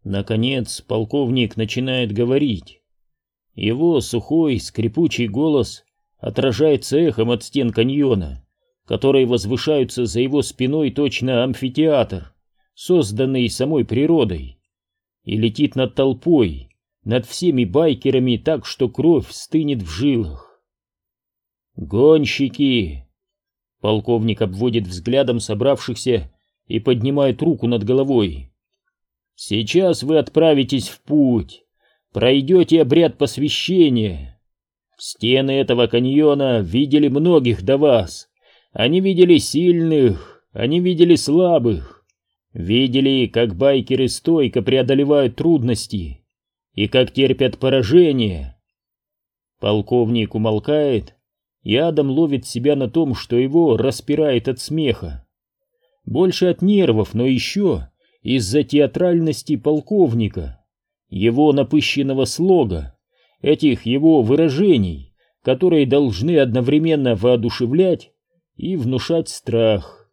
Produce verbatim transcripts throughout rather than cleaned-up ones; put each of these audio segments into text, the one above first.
Наконец полковник начинает говорить. Его сухой, скрипучий голос отражается эхом от стен каньона, которые возвышаются за его спиной точно амфитеатр, созданный самой природой, и летит над толпой, над всеми байкерами так, что кровь стынет в жилах. «Гонщики!» Полковник обводит взглядом собравшихся и поднимает руку над головой. «Сейчас вы отправитесь в путь, пройдете обряд посвящения. Стены этого каньона видели многих до вас. Они видели сильных, они видели слабых, видели, как байкеры стойко преодолевают трудности и как терпят поражение». Полковник умолкает, и Адам ловит себя на том, что его распирает от смеха. Больше от нервов, но еще из-за театральности полковника, его напыщенного слога, этих его выражений, которые должны одновременно воодушевлять и внушать страх.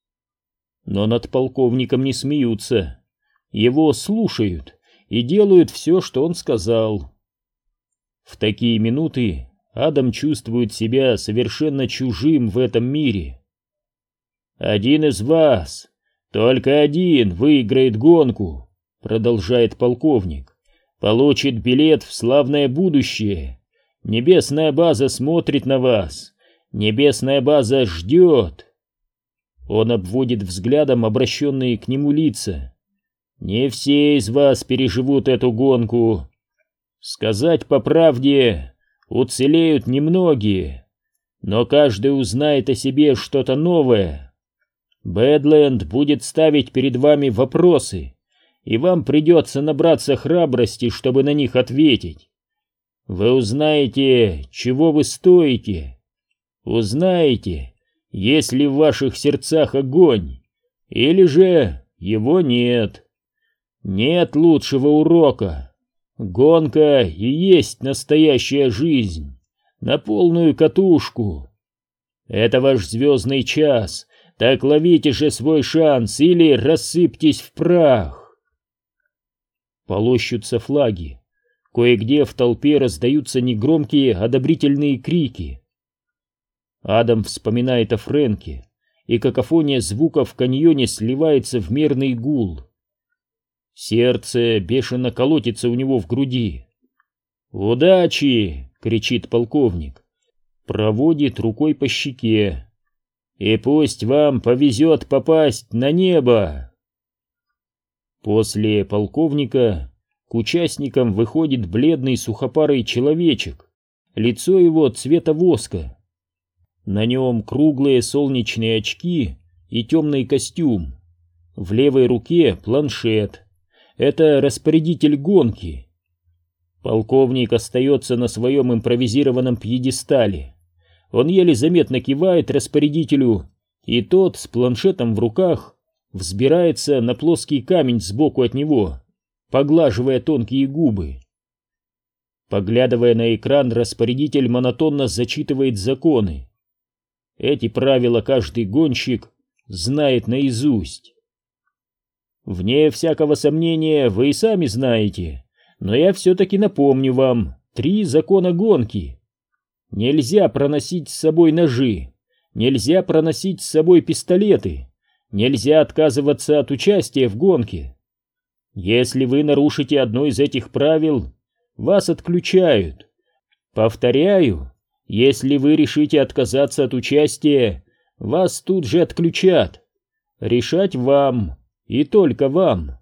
Но над полковником не смеются, его слушают и делают все, что он сказал. В такие минуты Адам чувствует себя совершенно чужим в этом мире. «Один из вас, только один выиграет гонку», — продолжает полковник, — «получит билет в славное будущее. Небесная база смотрит на вас, небесная база ждет». Он обводит взглядом обращенные к нему лица. «Не все из вас переживут эту гонку. Сказать по правде, уцелеют немногие, но каждый узнает о себе что-то новое. Бэдленд будет ставить перед вами вопросы, и вам придется набраться храбрости, чтобы на них ответить. Вы узнаете, чего вы стоите, узнаете, есть ли в ваших сердцах огонь, или же его нет. Нет лучшего урока. Гонка и есть настоящая жизнь, на полную катушку. Это ваш звездный час, так ловите же свой шанс или рассыпьтесь в прах. Полощутся флаги, кое-где в толпе раздаются негромкие одобрительные крики. Адам вспоминает о Фрэнке, и какофония звуков в каньоне сливается в мерный гул. Сердце бешено колотится у него в груди. «Удачи!» — кричит полковник, проводит рукой по щеке. «И пусть вам повезет попасть на небо!» После полковника к участникам выходит бледный сухопарый человечек, лицо его цвета воска. На нем круглые солнечные очки и темный костюм. В левой руке планшет. Это распорядитель гонки. Полковник остается на своем импровизированном пьедестале. Он еле заметно кивает распорядителю, и тот с планшетом в руках взбирается на плоский камень сбоку от него, поглаживая тонкие губы. Поглядывая на экран, распорядитель монотонно зачитывает законы. Эти правила каждый гонщик знает наизусть. Вне всякого сомнения, вы и сами знаете, но я все-таки напомню вам три закона гонки. Нельзя проносить с собой ножи, нельзя проносить с собой пистолеты, нельзя отказываться от участия в гонке. Если вы нарушите одно из этих правил, вас отключают. Повторяю, если вы решите отказаться от участия, вас тут же отключат. Решать вам и только вам.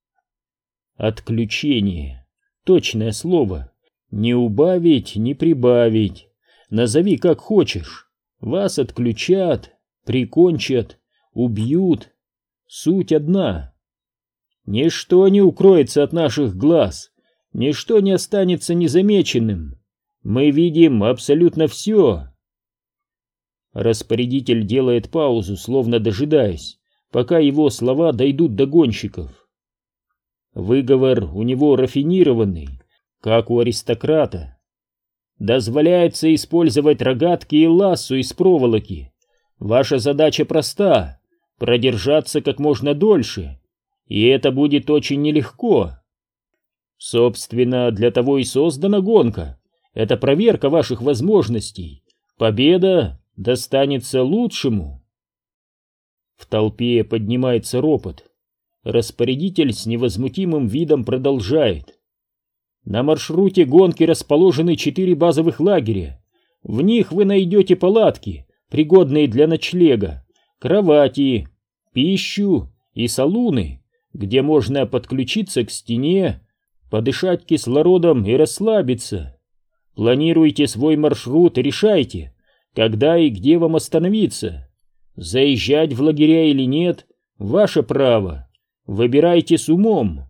Отключение. Точное слово. Не убавить, не прибавить. Назови как хочешь. Вас отключат, прикончат, убьют. Суть одна. Ничто не укроется от наших глаз, ничто не останется незамеченным. Мы видим абсолютно все. Распорядитель делает паузу, словно дожидаясь, пока его слова дойдут до гонщиков. Выговор у него рафинированный, как у аристократа. Дозволяется использовать рогатки и лассо из проволоки. Ваша задача проста — продержаться как можно дольше и это будет очень нелегко. Собственно, для того и создана гонка. Это проверка ваших возможностей. Победа достанется лучшему. В толпе поднимается ропот. Распорядитель с невозмутимым видом продолжает. На маршруте гонки расположены четыре базовых лагеря. В них вы найдете палатки, пригодные для ночлега, кровати, пищу и салуны, где можно подключиться к стене, подышать кислородом и расслабиться. Планируйте свой маршрут и решайте, когда и где вам остановиться. Заезжать в лагеря или нет — ваше право. Выбирайте с умом.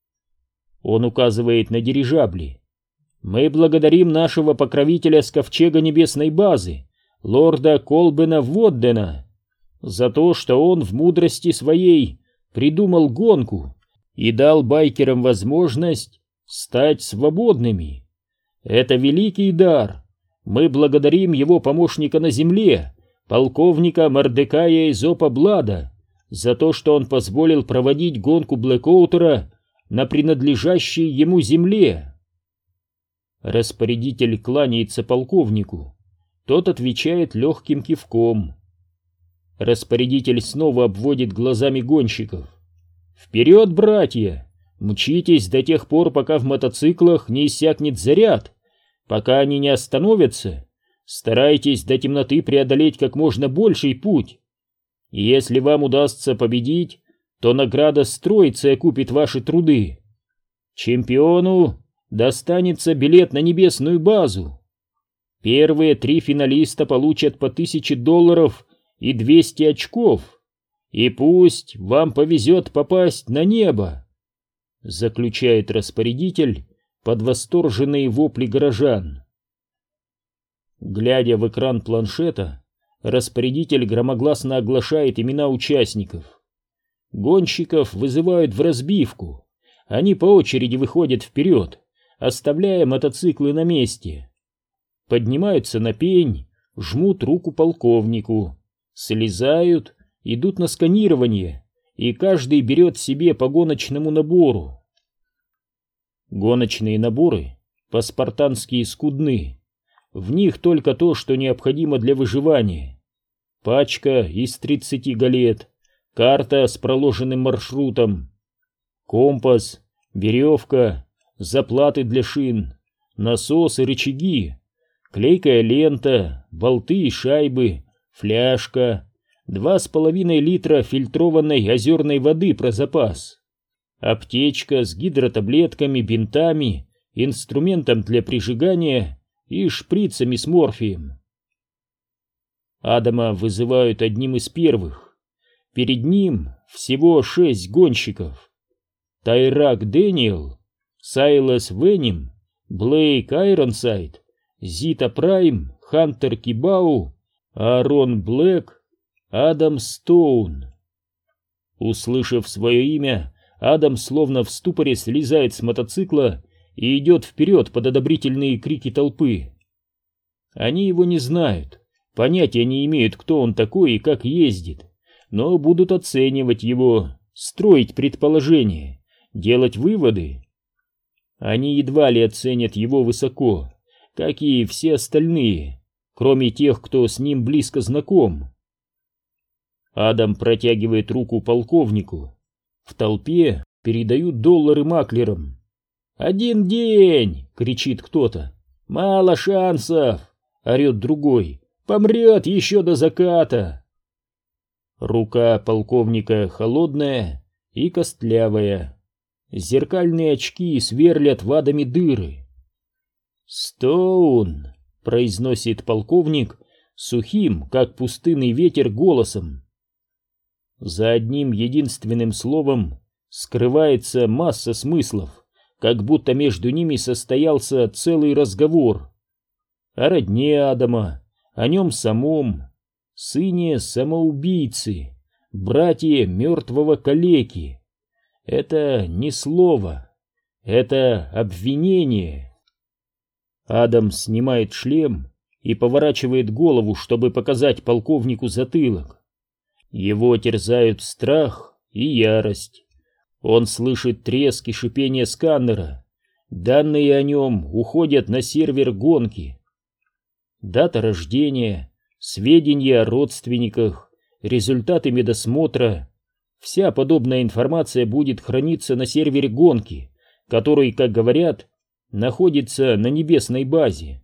Он указывает на дирижабли. Мы благодарим нашего покровителя с ковчега небесной базы, лорда Колбена Воддена, за то, что он в мудрости своей придумал гонку и дал байкерам возможность стать свободными. Это великий дар. Мы благодарим его помощника на земле, полковника Мордекая Изопа Блада, за то, что он позволил проводить гонку Блэкоутера на принадлежащей ему земле. Распорядитель кланяется полковнику. Тот отвечает легким кивком. Распорядитель снова обводит глазами гонщиков. «Вперед, братья! Мчитесь до тех пор, пока в мотоциклах не иссякнет заряд. Пока они не остановятся, старайтесь до темноты преодолеть как можно больший путь. И если вам удастся победить, то награда строится и окупит ваши труды. Чемпиону достанется билет на небесную базу. Первые три финалиста получат по тысяче долларов и двести очков. И пусть вам повезет попасть на небо», — заключает распорядитель под восторженные вопли горожан. Глядя в экран планшета, распорядитель громогласно оглашает имена участников. Гонщиков вызывают в разбивку. Они по очереди выходят вперед, оставляя мотоциклы на месте. Поднимаются на пень, жмут руку полковнику, слезают, идут на сканирование, и каждый берет себе по гоночному набору. Гоночные наборы по-спартански скудны. В них только то, что необходимо для выживания. Пачка из тридцати галет, карта с проложенным маршрутом, компас, веревка, заплаты для шин, насос и рычаги, клейкая лента, болты и шайбы, фляжка, два с половиной литра фильтрованной озерной воды про запас, аптечка с гидротаблетками, бинтами, инструментом для прижигания и шприцами с морфием. Адама вызывают одним из первых. Перед ним всего шесть гонщиков. Тайрак Дэниел, Сайлас Веним, Блейк Айронсайд, Зита Прайм, Хантер Кибау, Аарон Блэк, Адам Стоун. Услышав свое имя, Адам словно в ступоре слезает с мотоцикла и идет вперед под одобрительные крики толпы. Они его не знают, понятия не имеют, кто он такой и как ездит, но будут оценивать его, строить предположения, делать выводы. Они едва ли оценят его высоко, как и все остальные, кроме тех, кто с ним близко знаком. Адам протягивает руку полковнику. В толпе передают доллары маклерам. «Один день!» — кричит кто-то. «Мало шансов!» — орет другой. «Помрет еще до заката!» Рука полковника холодная и костлявая. Зеркальные очки сверлят вадами дыры. «Стоун!» — произносит полковник сухим, как пустынный ветер, голосом. За одним единственным словом скрывается масса смыслов, как будто между ними состоялся целый разговор. О родне Адама, о нем самом, сыне самоубийцы, братья мертвого калеки. Это не слово, это обвинение. Адам снимает шлем и поворачивает голову, чтобы показать полковнику затылок. Его терзают страх и ярость. Он слышит треск и шипение сканера. Данные о нем уходят на сервер гонки. Дата рождения, сведения о родственниках, результаты медосмотра. Вся подобная информация будет храниться на сервере гонки, который, как говорят, находится на небесной базе.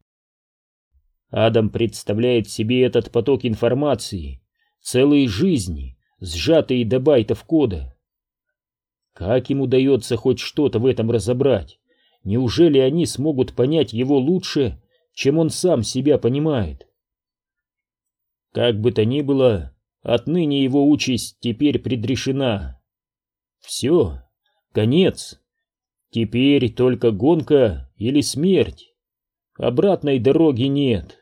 Адам представляет себе этот поток информации, целые жизни, сжатые до байтов кода. Как им удается хоть что-то в этом разобрать? Неужели они смогут понять его лучше, чем он сам себя понимает? Как бы то ни было, отныне его участь теперь предрешена. Все, конец. Теперь только гонка или смерть. Обратной дороги нет.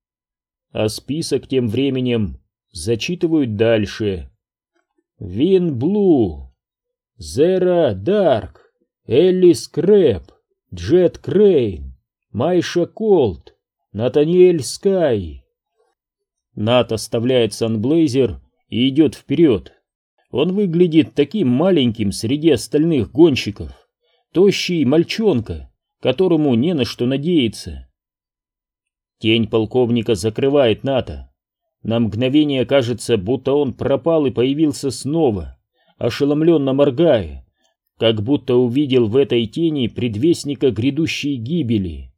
А список тем временем зачитывают дальше. Вин Блу, Зера Дарк, Эллис Крэп, Джет Крейн, Майша Колт, Натаниэль Скай. Нат оставляет Санблейзер и идет вперед. Он выглядит таким маленьким среди остальных гонщиков. Тощий мальчонка, которому не на что надеяться. Тень полковника закрывает Ната. На мгновение кажется, будто он пропал и появился снова, ошеломленно моргая, как будто увидел в этой тени предвестника грядущей гибели.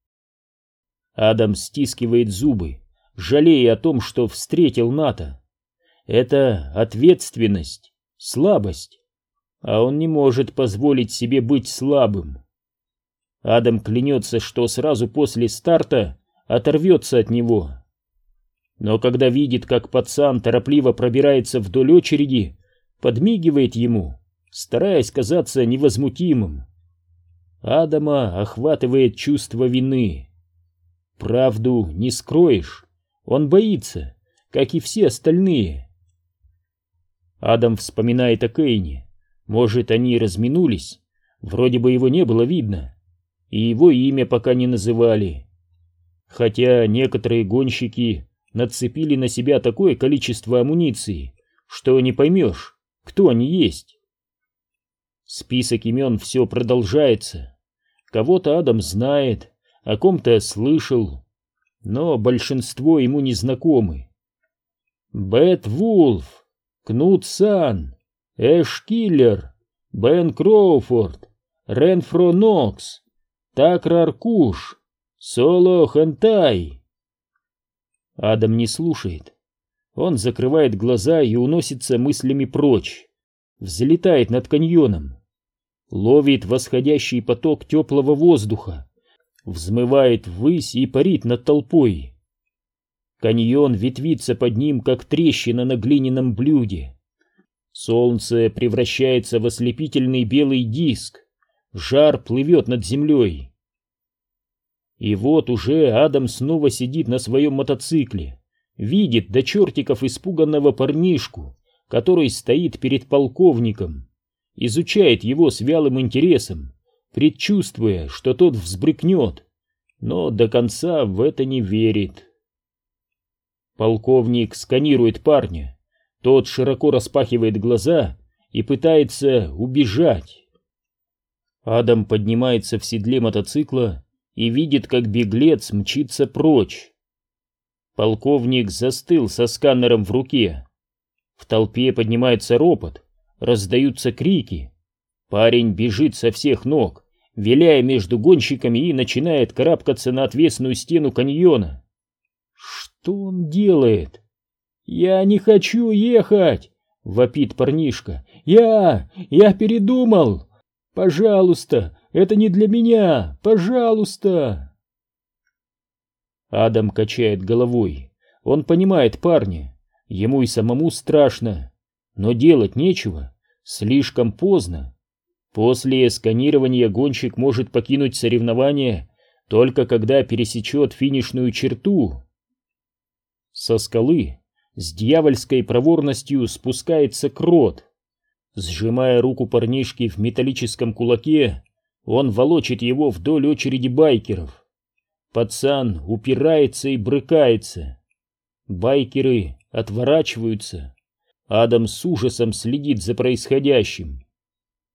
Адам стискивает зубы, жалея о том, что встретил Ната. Это ответственность, слабость, а он не может позволить себе быть слабым. Адам клянется, что сразу после старта оторвется от него. Но когда видит, как пацан торопливо пробирается вдоль очереди, подмигивает ему, стараясь казаться невозмутимым. Адама охватывает чувство вины. Правду не скроешь, он боится, как и все остальные. Адам вспоминает о Кейне. Может, они разминулись, вроде бы его не было видно, и его имя пока не называли. Хотя некоторые гонщики нацепили на себя такое количество амуниции, что не поймешь, кто они есть. Список имен все продолжается. Кого-то Адам знает, о ком-то слышал, но большинство ему не знакомы. Бэт Вулф, Кнут Сан, Эш Киллер, Бен Кроуфорд, Ренфро Нокс, Такрар Куш, Соло Хентай. Адам не слушает. Он закрывает глаза и уносится мыслями прочь. Взлетает над каньоном. Ловит восходящий поток теплого воздуха. Взмывает ввысь и парит над толпой. Каньон ветвится под ним, как трещина на глиняном блюде. Солнце превращается в ослепительный белый диск. Жар плывет над землей. И вот уже Адам снова сидит на своем мотоцикле, видит до чертиков испуганного парнишку, который стоит перед полковником, изучает его с вялым интересом, предчувствуя, что тот взбрыкнет, но до конца в это не верит. Полковник сканирует парня, тот широко распахивает глаза и пытается убежать. Адам поднимается в седле мотоцикла и видит, как беглец мчится прочь. Полковник застыл со сканером в руке. В толпе поднимается ропот, раздаются крики. Парень бежит со всех ног, виляя между гонщиками, и начинает карабкаться на отвесную стену каньона. Что он делает? «Я не хочу ехать!» — вопит парнишка. «Я... я передумал! Пожалуйста, это не для меня! Пожалуйста!» Адам качает головой. Он понимает парня. Ему и самому страшно. Но делать нечего. Слишком поздно. После сканирования гонщик может покинуть соревнование только когда пересечет финишную черту. Со скалы с дьявольской проворностью спускается крот. Сжимая руку парнишки в металлическом кулаке, он волочит его вдоль очереди байкеров. Пацан упирается и брыкается. Байкеры отворачиваются. Адам с ужасом следит за происходящим.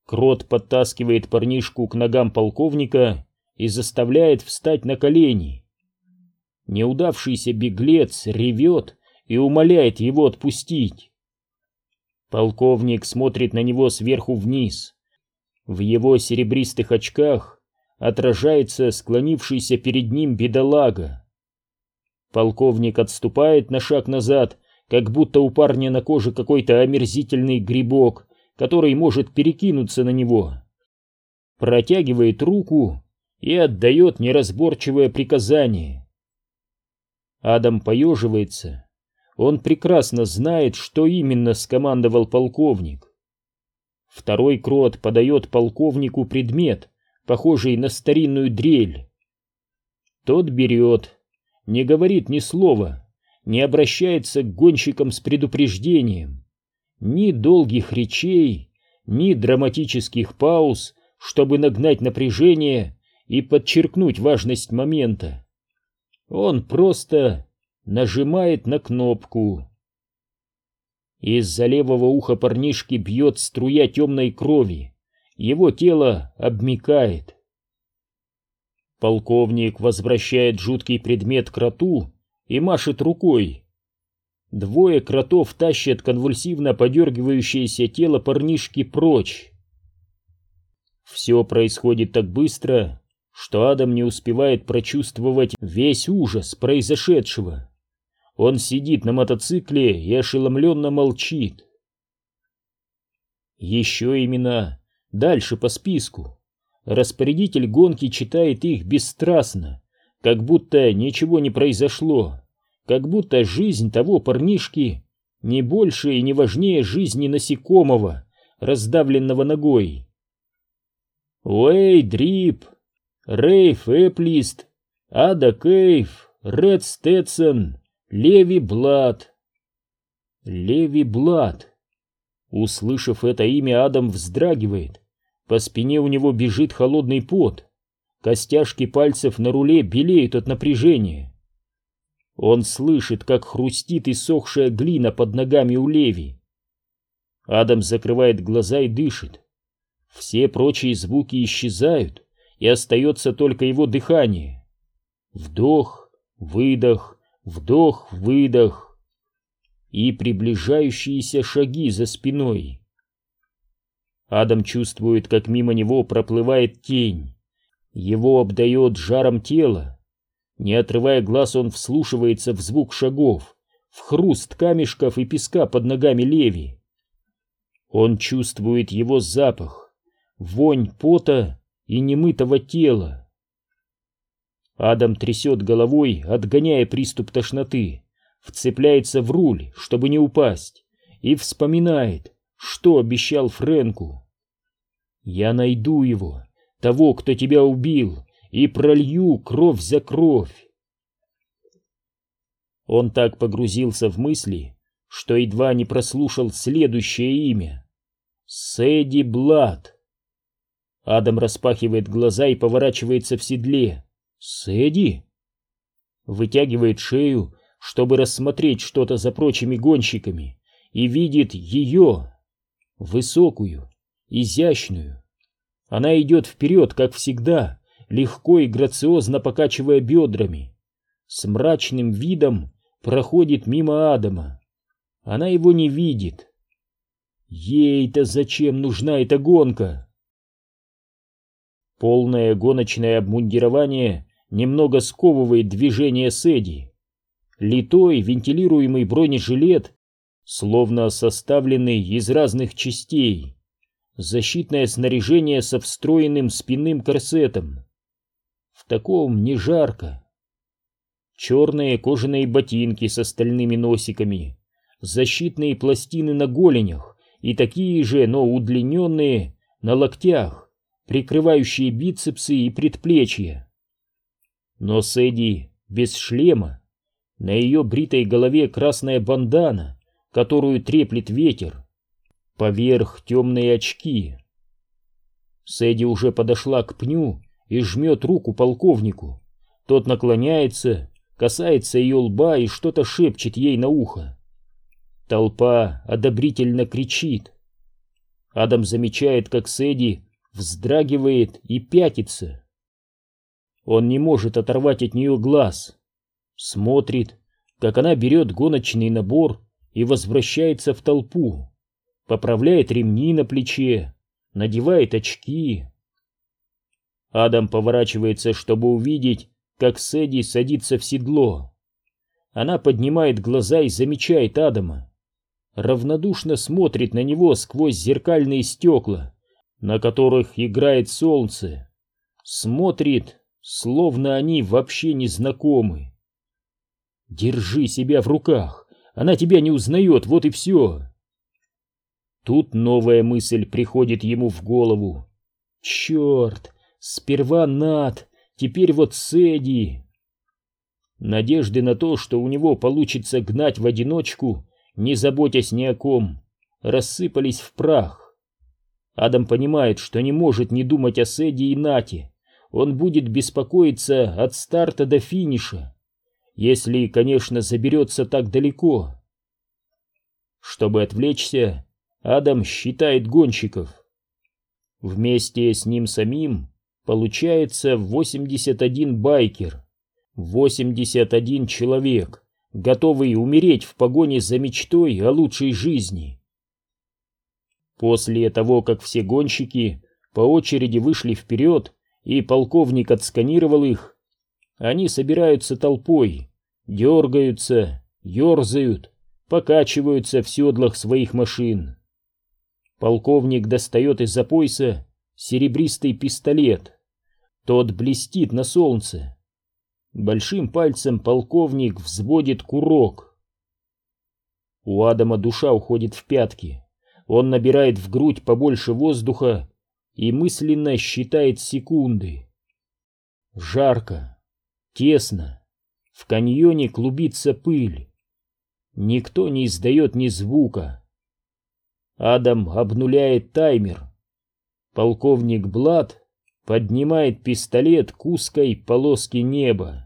Крот подтаскивает парнишку к ногам полковника и заставляет встать на колени. Неудавшийся беглец ревет и умоляет его отпустить. Полковник смотрит на него сверху вниз. В его серебристых очках отражается склонившийся перед ним бедолага. Полковник отступает на шаг назад, как будто у парня на коже какой-то омерзительный грибок, который может перекинуться на него. Протягивает руку и отдает неразборчивое приказание. Адам поеживается. Он прекрасно знает, что именно скомандовал полковник. Второй крот подает полковнику предмет, похожий на старинную дрель. Тот берет, не говорит ни слова, не обращается к гонщикам с предупреждением. Ни долгих речей, ни драматических пауз, чтобы нагнать напряжение и подчеркнуть важность момента. Он просто нажимает на кнопку. Из-за левого уха парнишки бьет струя темной крови. Его тело обмякает. Полковник возвращает жуткий предмет кроту и машет рукой. Двое кротов тащат конвульсивно подергивающееся тело парнишки прочь. Все происходит так быстро, что Адам не успевает прочувствовать весь ужас произошедшего. Он сидит на мотоцикле и ошеломленно молчит. Еще имена дальше по списку. Распорядитель гонки читает их бесстрастно, как будто ничего не произошло, как будто жизнь того парнишки не больше и не важнее жизни насекомого, раздавленного ногой. Уэйд Рип, Рейф Эплист, Ада Кейв, Ред Стетсон, Леви Блад. Леви Блад. Услышав это имя, Адам вздрагивает. По спине у него бежит холодный пот. Костяшки пальцев на руле белеют от напряжения. Он слышит, как хрустит иссохшая глина под ногами у Леви. Адам закрывает глаза и дышит. Все прочие звуки исчезают, и остается только его дыхание. Вдох, выдох, вдох, выдох. И приближающиеся шаги за спиной. Адам чувствует, как мимо него проплывает тень. Его обдает жаром тела. Не отрывая глаз, он вслушивается в звук шагов, в хруст камешков и песка под ногами Леви. Он чувствует его запах, вонь пота и немытого тела. Адам трясет головой, отгоняя приступ тошноты, вцепляется в руль, чтобы не упасть, и вспоминает, что обещал Фрэнку. «Я найду его, того, кто тебя убил, и пролью кровь за кровь». Он так погрузился в мысли, что едва не прослушал следующее имя — Сэдди Блад. Адам распахивает глаза и поворачивается в седле. «Сэдди?» Вытягивает шею, чтобы рассмотреть что-то за прочими гонщиками, и видит ее, высокую, изящную. Она идет вперед, как всегда, легко и грациозно покачивая бедрами. С мрачным видом проходит мимо Адама. Она его не видит. Ей-то зачем нужна эта гонка? Полное гоночное обмундирование немного сковывает движение Сэдди. Литой вентилируемый бронежилет, словно составленный из разных частей. Защитное снаряжение со встроенным спинным корсетом. В таком не жарко. Черные кожаные ботинки с стальными носиками, защитные пластины на голенях и такие же, но удлиненные, на локтях, прикрывающие бицепсы и предплечья. Но Сэдди без шлема. На ее бритой голове красная бандана, которую треплет ветер. Поверх темные очки. Сэдди уже подошла к пню и жмет руку полковнику. Тот наклоняется, касается ее лба и что-то шепчет ей на ухо. Толпа одобрительно кричит. Адам замечает, как Сэдди вздрагивает и пятится. Он не может оторвать от нее глаз. Смотрит, как она берет гоночный набор и возвращается в толпу, поправляет ремни на плече, надевает очки. Адам поворачивается, чтобы увидеть, как Сэдди садится в седло. Она поднимает глаза и замечает Адама. Равнодушно смотрит на него сквозь зеркальные стекла, на которых играет солнце. Смотрит, словно они вообще не знакомы. Держи себя в руках, она тебя не узнает, вот и все. Тут новая мысль приходит ему в голову. Черт, сперва Нат, теперь вот Сэдди. Надежды на то, что у него получится гнать в одиночку, не заботясь ни о ком, рассыпались в прах. Адам понимает, что не может не думать о Сэдди и Нате. Он будет беспокоиться от старта до финиша, если, конечно, заберется так далеко. Чтобы отвлечься, Адам считает гонщиков. Вместе с ним самим получается восемьдесят один байкер, восемьдесят один человек, готовый умереть в погоне за мечтой о лучшей жизни. После того, как все гонщики по очереди вышли вперед и полковник отсканировал их, они собираются толпой, дергаются, ерзают, покачиваются в седлах своих машин. Полковник достает из-за пояса серебристый пистолет. Тот блестит на солнце. Большим пальцем полковник взводит курок. У Адама душа уходит в пятки. Он набирает в грудь побольше воздуха и мысленно считает секунды. Жарко, тесно, в каньоне клубится пыль. Никто не издает ни звука. Адам обнуляет таймер. Полковник Блад поднимает пистолет к узкой полоске неба.